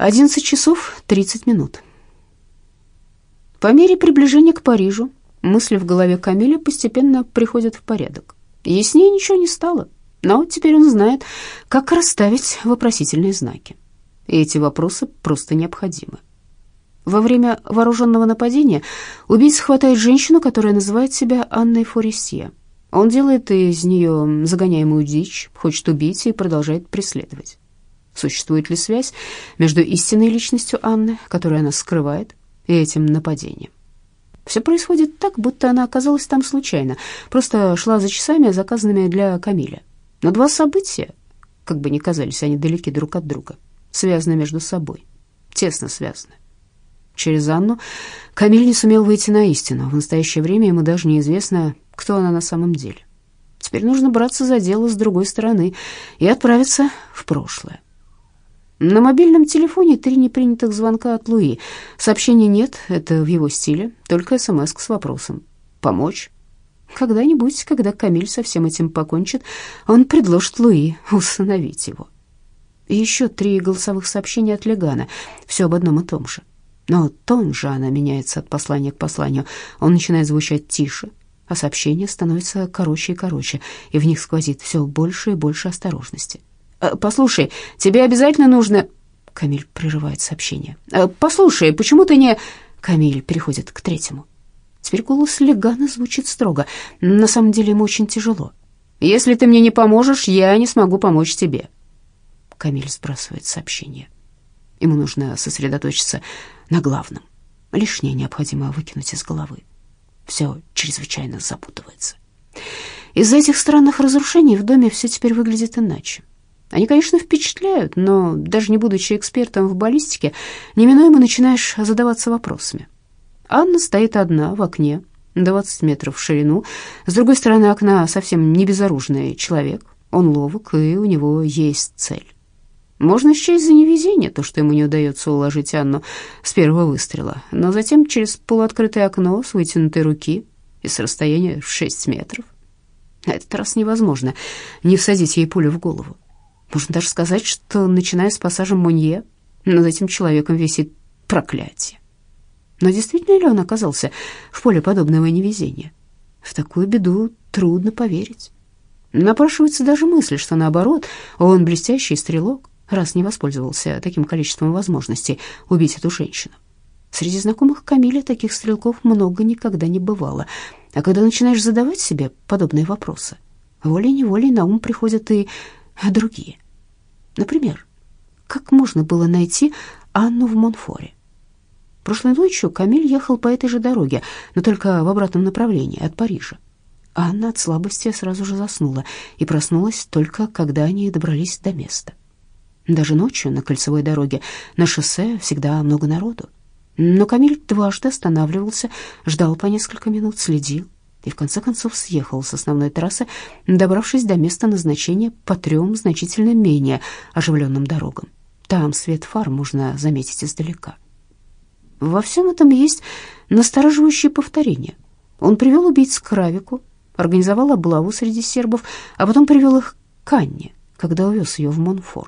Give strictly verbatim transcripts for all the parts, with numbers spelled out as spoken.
Одиннадцать часов тридцать минут. По мере приближения к Парижу мысли в голове Камиля постепенно приходят в порядок. Яснее ничего не стало, но теперь он знает, как расставить вопросительные знаки. И эти вопросы просто необходимы. Во время вооруженного нападения убийца хватает женщину, которая называет себя Анной Форестье. Он делает из нее загоняемую дичь, хочет убить и продолжает преследовать. Существует ли связь между истинной личностью Анны, которую она скрывает, и этим нападением? Все происходит так, будто она оказалась там случайно, просто шла за часами, заказанными для Камиля. Но два события, как бы ни казались они далеки друг от друга, связаны между собой, тесно связаны. Через Анну Камиль не сумел выйти на истину. В настоящее время ему даже неизвестно, кто она на самом деле. Теперь нужно браться за дело с другой стороны и отправиться в прошлое. На мобильном телефоне три непринятых звонка от Луи. Сообщения нет, это в его стиле, только смс с вопросом «Помочь?». Когда-нибудь, когда Камиль со всем этим покончит, он предложит Луи усыновить его. И еще три голосовых сообщения от Легана, все об одном и том же. Но тон Жана меняется от послания к посланию, он начинает звучать тише, а сообщения становятся короче и короче, и в них сквозит все больше и больше осторожности. «Послушай, тебе обязательно нужно...» Камиль прерывает сообщение. «Послушай, почему ты не...» Камиль переходит к третьему. Теперь голос Легана звучит строго. На самом деле ему очень тяжело. «Если ты мне не поможешь, я не смогу помочь тебе». Камиль сбрасывает сообщение. Ему нужно сосредоточиться на главном. Лишнее необходимо выкинуть из головы. Все чрезвычайно запутывается. Из-за этих странных разрушений в доме все теперь выглядит иначе. Они, конечно, впечатляют, но даже не будучи экспертом в баллистике, неминуемо начинаешь задаваться вопросами. Анна стоит одна в окне, двадцать метров в ширину. С другой стороны окна совсем не безоружный человек. Он ловок, и у него есть цель. Можно счесть за невезение то, что ему не удается уложить Анну с первого выстрела, но затем через полуоткрытое окно с вытянутой руки и с расстояния в шесть метров. На этот раз невозможно не всадить ей пулю в голову. Можно даже сказать, что, начиная с пассажа Монье, над этим человеком висит проклятие. Но действительно ли он оказался в поле подобного невезения? В такую беду трудно поверить. Напрашивается даже мысль, что наоборот, он блестящий стрелок, раз не воспользовался таким количеством возможностей убить эту женщину. Среди знакомых Камиля таких стрелков много никогда не бывало. А когда начинаешь задавать себе подобные вопросы, волей-неволей на ум приходят и другие. Например, как можно было найти Анну в Монфоре? Прошлой ночью Камиль ехал по этой же дороге, но только в обратном направлении, от Парижа. Анна от слабости сразу же заснула и проснулась только, когда они добрались до места. Даже ночью на кольцевой дороге на шоссе всегда много народу. Но Камиль дважды останавливался, ждал по несколько минут, следил и в конце концов съехал с основной трассы, добравшись до места назначения по трем значительно менее оживленным дорогам. Там свет фар можно заметить издалека. Во всем этом есть настораживающее повторение. Он привел убийц к Равику, организовал облаву среди сербов, а потом привел их к Анне, когда увез ее в Монфор.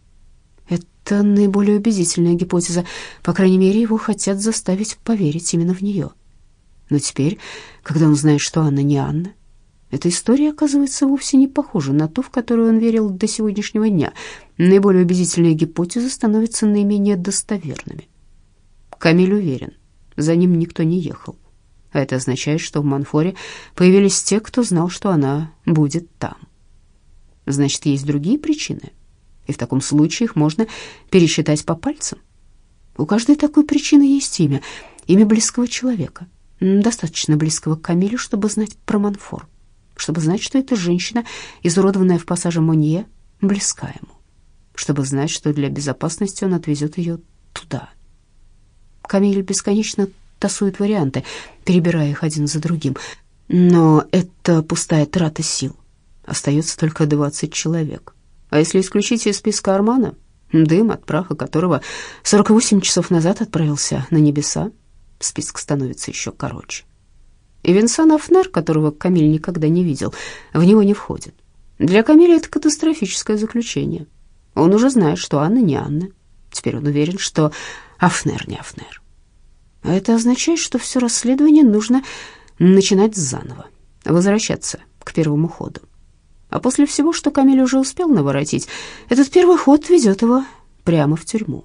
Это наиболее убедительная гипотеза, по крайней мере, его хотят заставить поверить именно в нее. Но теперь, когда он знает, что Анна не Анна, эта история оказывается вовсе не похожа на ту, в которую он верил до сегодняшнего дня. Наиболее убедительные гипотезы становятся наименее достоверными. Камиль уверен, за ним никто не ехал. А это означает, что в Монфоре появились те, кто знал, что она будет там. Значит, есть другие причины, и в таком случае их можно пересчитать по пальцам. У каждой такой причины есть имя, имя близкого человека, достаточно близкого к Камилю, чтобы знать про Монфор, чтобы знать, что эта женщина, изуродованная в пассаже Монье, близка ему, чтобы знать, что для безопасности он отвезет ее туда. Камиль бесконечно тасует варианты, перебирая их один за другим, но это пустая трата сил. Остается только двадцать человек. А если исключить из списка Армана, дым от праха которого сорок восемь часов назад отправился на небеса, список становится еще короче. И Винсан Афнер, которого Камиль никогда не видел, в него не входит. Для Камиля это катастрофическое заключение. Он уже знает, что Анна не Анна, Теперь он уверен, что Афнер не Афнер. А это означает, что все расследование нужно начинать заново, возвращаться к первому ходу. А после всего, что Камиль уже успел наворотить, этот первый ход ведет его прямо в тюрьму.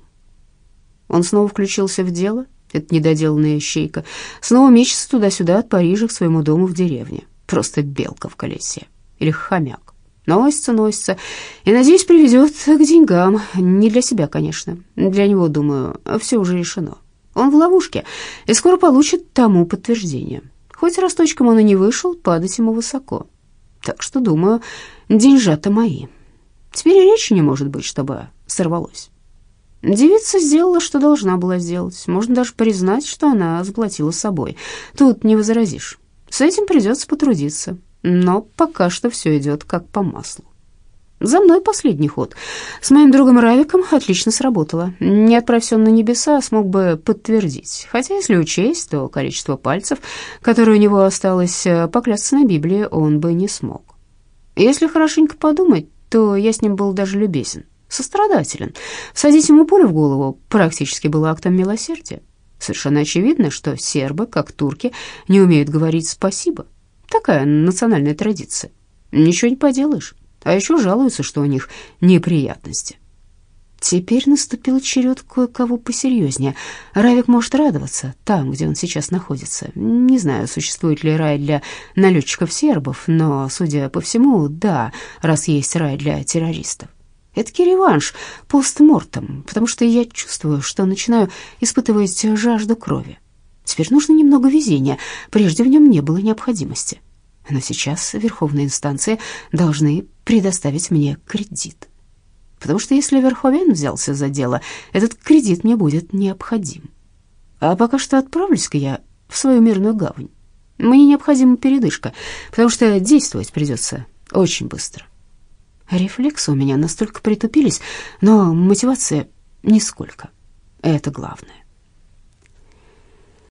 Он снова включился в дело, эта недоделанная ищейка, снова мечется туда-сюда от Парижа к своему дому в деревне. Просто белка в колесе или хомяк. Носится, носится и, надеюсь, приведет к деньгам. Не для себя, конечно. Для него, думаю, все уже решено. Он в ловушке и скоро получит тому подтверждение. Хоть росточком он и не вышел, падать ему высоко. Так что, думаю, деньжата мои. Теперь и речи не может быть, чтобы сорвалось. Девица сделала, что должна была сделать. Можно даже признать, что она заплатила собой. Тут не возразишь. С этим придется потрудиться. Но пока что все идет как по маслу. За мной последний ход. С моим другом Равиком отлично сработало. Не отправься он на небеса, смог бы подтвердить. Хотя, если учесть, то количество пальцев, которое у него осталось, поклясться на Библии он бы не смог. Если хорошенько подумать, то я с ним был даже любезен, сострадателен. Всадить ему пулю в голову практически было актом милосердия. Совершенно очевидно, что сербы, как турки, не умеют говорить «спасибо». Такая национальная традиция. Ничего не поделаешь. А еще жалуются, что у них неприятности. Теперь наступил черед кое-кого посерьезнее. Равик может радоваться там, где он сейчас находится. Не знаю, существует ли рай для налетчиков-сербов, но, судя по всему, да, раз есть рай для террористов. Это реванш постмортем, потому что я чувствую, что начинаю испытывать жажду крови. Теперь нужно немного везения, прежде в нем не было необходимости. Но сейчас верховные инстанции должны предоставить мне кредит. Потому что если Верховен взялся за дело, этот кредит мне будет необходим. А пока что отправлюсь-ка я в свою мирную гавань. Мне необходима передышка, потому что действовать придется очень быстро. Рефлексы у меня настолько притупились, но мотивация нисколько. Это главное.